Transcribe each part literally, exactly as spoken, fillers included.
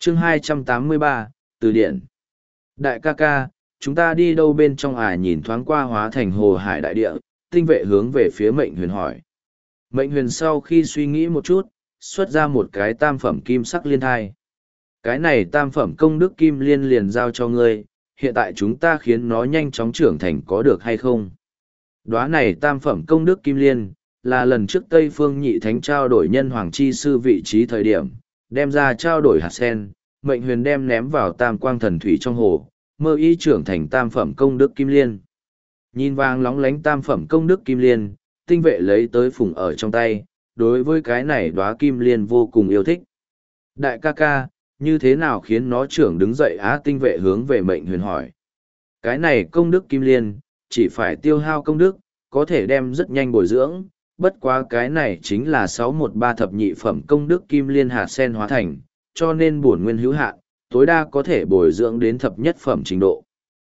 chương hai trăm tám mươi ba, Từ điển. Đại ca ca, chúng ta đi đâu bên trong à? Nhìn thoáng qua hóa thành hồ hải đại địa, tinh vệ hướng về phía mệnh huyền hỏi. Mệnh huyền sau khi suy nghĩ một chút, xuất ra một cái tam phẩm kim sắc liên thai. Cái này tam phẩm công đức kim liên liền giao cho ngươi, hiện tại chúng ta khiến nó nhanh chóng trưởng thành có được hay không? Đóa này tam phẩm công đức kim liên, là lần trước Tây Phương Nhị Thánh trao đổi nhân hoàng chi sư vị trí thời điểm, đem ra trao đổi hạt sen, mệnh huyền đem ném vào tam quang thần thủy trong hồ, mơ ý trưởng thành tam phẩm công đức kim liên. Nhìn vàng lóng lánh tam phẩm công đức kim liên, tinh vệ lấy tới phùng ở trong tay, đối với cái này đóa kim liên vô cùng yêu thích. Đại ca ca, như thế nào khiến nó trưởng đứng dậy á? Tinh vệ hướng về mệnh huyền hỏi. Cái này công đức kim liên, chỉ phải tiêu hao công đức, có thể đem rất nhanh bồi dưỡng, bất quá cái này chính là sáu một ba thập nhị phẩm công đức kim liên hạt sen hóa thành, cho nên bổn nguyên hữu hạn, tối đa có thể bồi dưỡng đến thập nhất phẩm trình độ.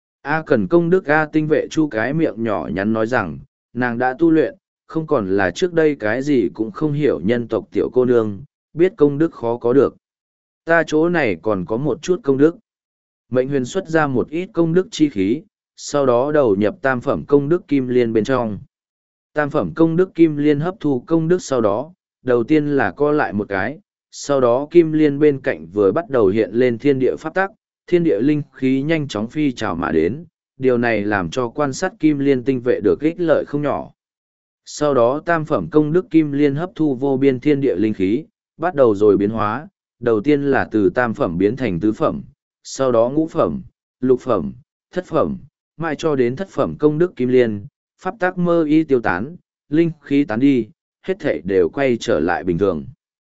A cần công đức A. Tinh vệ chu cái miệng nhỏ nhắn nói rằng, nàng đã tu luyện, không còn là trước đây cái gì cũng không hiểu nhân tộc tiểu cô nương, biết công đức khó có được. Ta chỗ này còn có một chút công đức. Mệnh huyền xuất ra một ít công đức chi khí, sau đó đầu nhập tam phẩm công đức kim liên bên trong. Tam phẩm công đức kim liên hấp thu công đức sau đó, đầu tiên là co lại một cái, sau đó kim liên bên cạnh vừa bắt đầu hiện lên thiên địa pháp tắc, thiên địa linh khí nhanh chóng phi trào mà đến, điều này làm cho quan sát kim liên tinh vệ được ích lợi không nhỏ. Sau đó tam phẩm công đức kim liên hấp thu vô biên thiên địa linh khí, bắt đầu rồi biến hóa, đầu tiên là từ tam phẩm biến thành tứ phẩm, sau đó ngũ phẩm, lục phẩm, thất phẩm, mãi cho đến thất phẩm công đức kim liên, pháp tắc mơ y tiêu tán, linh khí tán đi, hết thảy đều quay trở lại bình thường.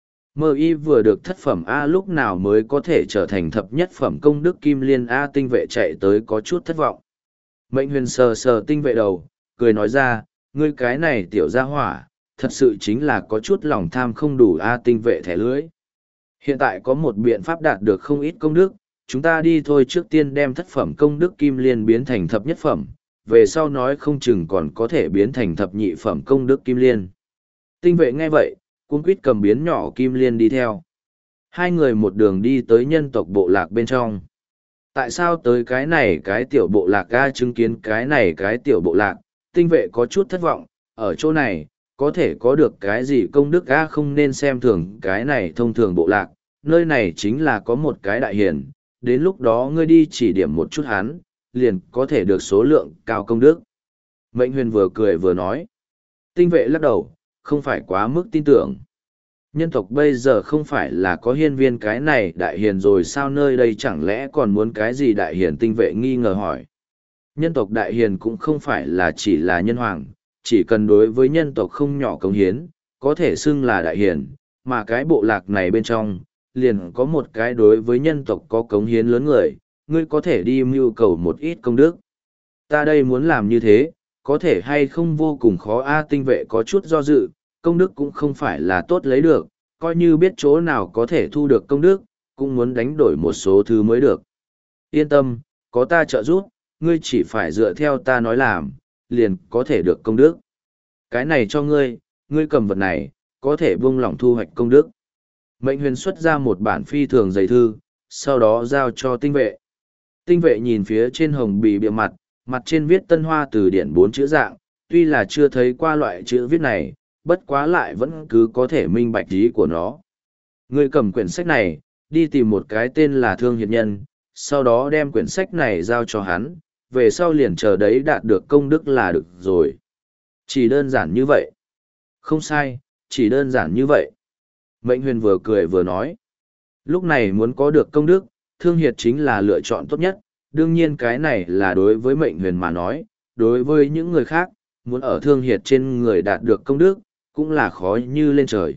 Mơ y vừa được thất phẩm A lúc nào mới có thể trở thành thập nhất phẩm công đức kim liên A? Tinh vệ chạy tới có chút thất vọng. Mệnh huyền sờ sờ tinh vệ đầu, cười nói ra, ngươi cái này tiểu gia hỏa, thật sự chính là có chút lòng tham không đủ A. Tinh vệ thẻ lưới. Hiện tại có một biện pháp đạt được không ít công đức, chúng ta đi thôi. Trước tiên đem thất phẩm công đức kim liên biến thành thập nhất phẩm, về sau nói không chừng còn có thể biến thành thập nhị phẩm công đức kim liên. Tinh vệ nghe vậy, cuống quýt cầm biến nhỏ kim liên đi theo. Hai người một đường đi tới nhân tộc bộ lạc bên trong. Tại sao tới cái này cái tiểu bộ lạc ga? Chứng kiến cái này cái tiểu bộ lạc, tinh vệ có chút thất vọng, ở chỗ này, có thể có được cái gì công đức ga? Không nên xem thường cái này thông thường bộ lạc, nơi này chính là có một cái đại hiền, đến lúc đó ngươi đi chỉ điểm một chút hắn, liền có thể được số lượng cao công đức. Mệnh huyền vừa cười vừa nói. Tinh vệ lắc đầu, không phải quá mức tin tưởng. Nhân tộc bây giờ không phải là có hiên viên cái này đại hiền rồi sao? Nơi đây chẳng lẽ còn muốn cái gì đại hiền? Tinh vệ nghi ngờ hỏi. Nhân tộc đại hiền cũng không phải là chỉ là nhân hoàng, chỉ cần đối với nhân tộc không nhỏ cống hiến, có thể xưng là đại hiền, mà cái bộ lạc này bên trong, liền có một cái đối với nhân tộc có cống hiến lớn người, ngươi có thể đi mưu cầu một ít công đức. Ta đây muốn làm như thế, có thể hay không vô cùng khó a? Tinh vệ có chút do dự, công đức cũng không phải là tốt lấy được, coi như biết chỗ nào có thể thu được công đức, cũng muốn đánh đổi một số thứ mới được. Yên tâm, có ta trợ giúp, ngươi chỉ phải dựa theo ta nói làm, liền có thể được công đức. Cái này cho ngươi, ngươi cầm vật này, có thể buông lỏng thu hoạch công đức. Mệnh huyền xuất ra một bản phi thường dày thư, sau đó giao cho tinh vệ. Tinh vệ nhìn phía trên hồng bì bìa mặt, mặt trên viết Tân Hoa Từ Điển bốn chữ dạng, tuy là chưa thấy qua loại chữ viết này, bất quá lại vẫn cứ có thể minh bạch ý của nó. Ngươi cầm quyển sách này, đi tìm một cái tên là Thương Hiệt Nhân, sau đó đem quyển sách này giao cho hắn, về sau liền chờ đấy đạt được công đức là được rồi. Chỉ đơn giản như vậy. Không sai, chỉ đơn giản như vậy. Mệnh huyền vừa cười vừa nói. Lúc này muốn có được công đức, Thương Hiệt chính là lựa chọn tốt nhất, đương nhiên cái này là đối với mệnh huyền mà nói, đối với những người khác, muốn ở Thương Hiệt trên người đạt được công đức, cũng là khó như lên trời.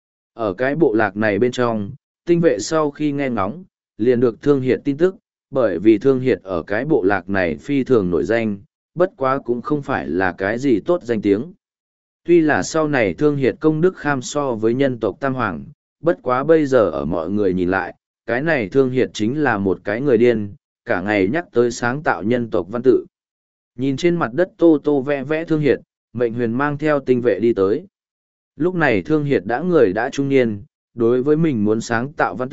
Ở cái bộ lạc này bên trong, tinh vệ sau khi nghe ngóng, liền được Thương Hiệt tin tức, bởi vì Thương Hiệt ở cái bộ lạc này phi thường nổi danh, bất quá cũng không phải là cái gì tốt danh tiếng. Tuy là sau này Thương Hiệt công đức kham so với nhân tộc Tam Hoàng, bất quá bây giờ ở mọi người nhìn lại, cái này Thương Hiệt chính là một cái người điên, cả ngày nhắc tới sáng tạo nhân tộc văn tự. Nhìn trên mặt đất tô tô vẽ vẽ Thương Hiệt, mệnh huyền mang theo tinh vệ đi tới. Lúc này Thương Hiệt đã người đã trung niên, đối với mình muốn sáng tạo văn tự,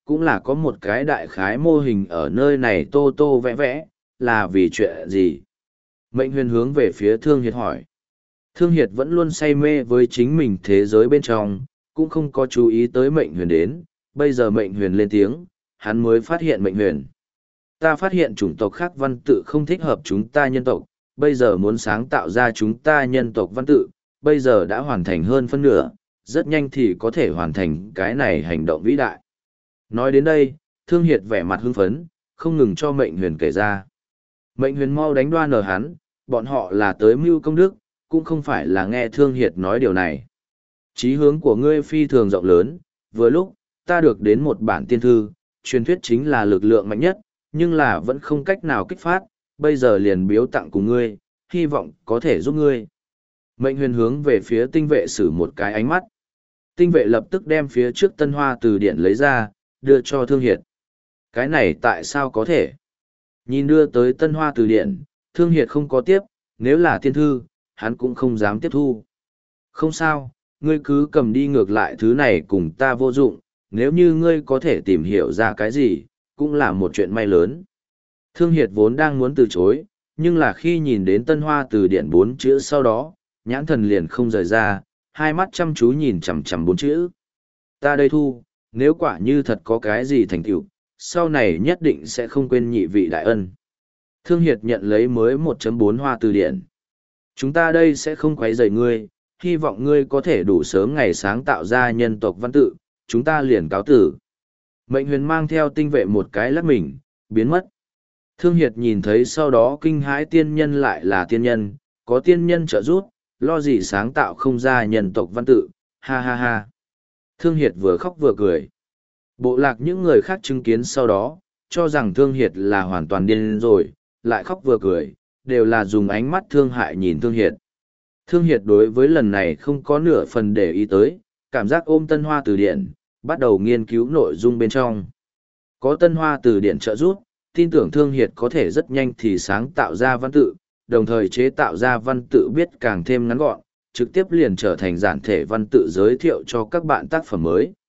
cũng là có một cái đại khái mô hình ở nơi này tô tô vẽ vẽ, là vì chuyện gì? Mệnh huyền hướng về phía Thương Hiệt hỏi. Thương Hiệt vẫn luôn say mê với chính mình thế giới bên trong, cũng không có chú ý tới mệnh huyền đến, bây giờ mệnh huyền lên tiếng, hắn mới phát hiện mệnh huyền. Ta phát hiện chủng tộc khác văn tự không thích hợp chúng ta nhân tộc, bây giờ muốn sáng tạo ra chúng ta nhân tộc văn tự, bây giờ đã hoàn thành hơn phân nửa, rất nhanh thì có thể hoàn thành cái này hành động vĩ đại. Nói đến đây, Thương Hiệt vẻ mặt hưng phấn, không ngừng cho mệnh huyền kể ra. Mệnh huyền mau đánh đoan ở hắn, bọn họ là tới mưu công đức, cũng không phải là nghe Thương Hiệt nói điều này. Chí hướng của ngươi phi thường rộng lớn, vừa lúc, ta được đến một bản tiên thư, truyền thuyết chính là lực lượng mạnh nhất, nhưng là vẫn không cách nào kích phát, bây giờ liền biếu tặng của ngươi, hy vọng có thể giúp ngươi. Mệnh huyền hướng về phía tinh vệ sử một cái ánh mắt. Tinh vệ lập tức đem phía trước Tân Hoa từ điển lấy ra, đưa cho Thương Hiệt. Cái này tại sao có thể? Nhìn đưa tới Tân Hoa từ điển, Thương Hiệt không có tiếp, nếu là tiên thư, hắn cũng không dám tiếp thu. Không sao, ngươi cứ cầm đi, ngược lại thứ này cùng ta vô dụng, nếu như ngươi có thể tìm hiểu ra cái gì, cũng là một chuyện may lớn. Thương Hiệt vốn đang muốn từ chối, nhưng là khi nhìn đến Tân Hoa từ điển bốn chữ sau đó, nhãn thần liền không rời ra, hai mắt chăm chú nhìn chằm chằm bốn chữ. Ta đây thu, nếu quả như thật có cái gì thành tựu, sau này nhất định sẽ không quên nhị vị đại ân. Thương Hiệt nhận lấy mới một chấm bốn Hoa từ điển. Chúng ta đây sẽ không quấy rầy ngươi, hy vọng ngươi có thể đủ sớm ngày sáng tạo ra nhân tộc văn tự, chúng ta liền cáo tử. Mệnh huyền mang theo tinh vệ một cái lắc mình, biến mất. Thương Hiệt nhìn thấy sau đó kinh hãi, tiên nhân lại là tiên nhân, có tiên nhân trợ giúp, lo gì sáng tạo không ra nhân tộc văn tự, ha ha ha. Thương Hiệt vừa khóc vừa cười. Bộ lạc những người khác chứng kiến sau đó, cho rằng Thương Hiệt là hoàn toàn điên rồi, lại khóc vừa cười, đều là dùng ánh mắt thương hại nhìn Thương Hiệt. Thương Hiệt đối với lần này không có nửa phần để ý tới, cảm giác ôm Tân Hoa từ điển, bắt đầu nghiên cứu nội dung bên trong. Có Tân Hoa từ điển trợ giúp, tin tưởng Thương Hiệt có thể rất nhanh thì sáng tạo ra văn tự, đồng thời chế tạo ra văn tự biết càng thêm ngắn gọn, trực tiếp liền trở thành giản thể văn tự giới thiệu cho các bạn tác phẩm mới.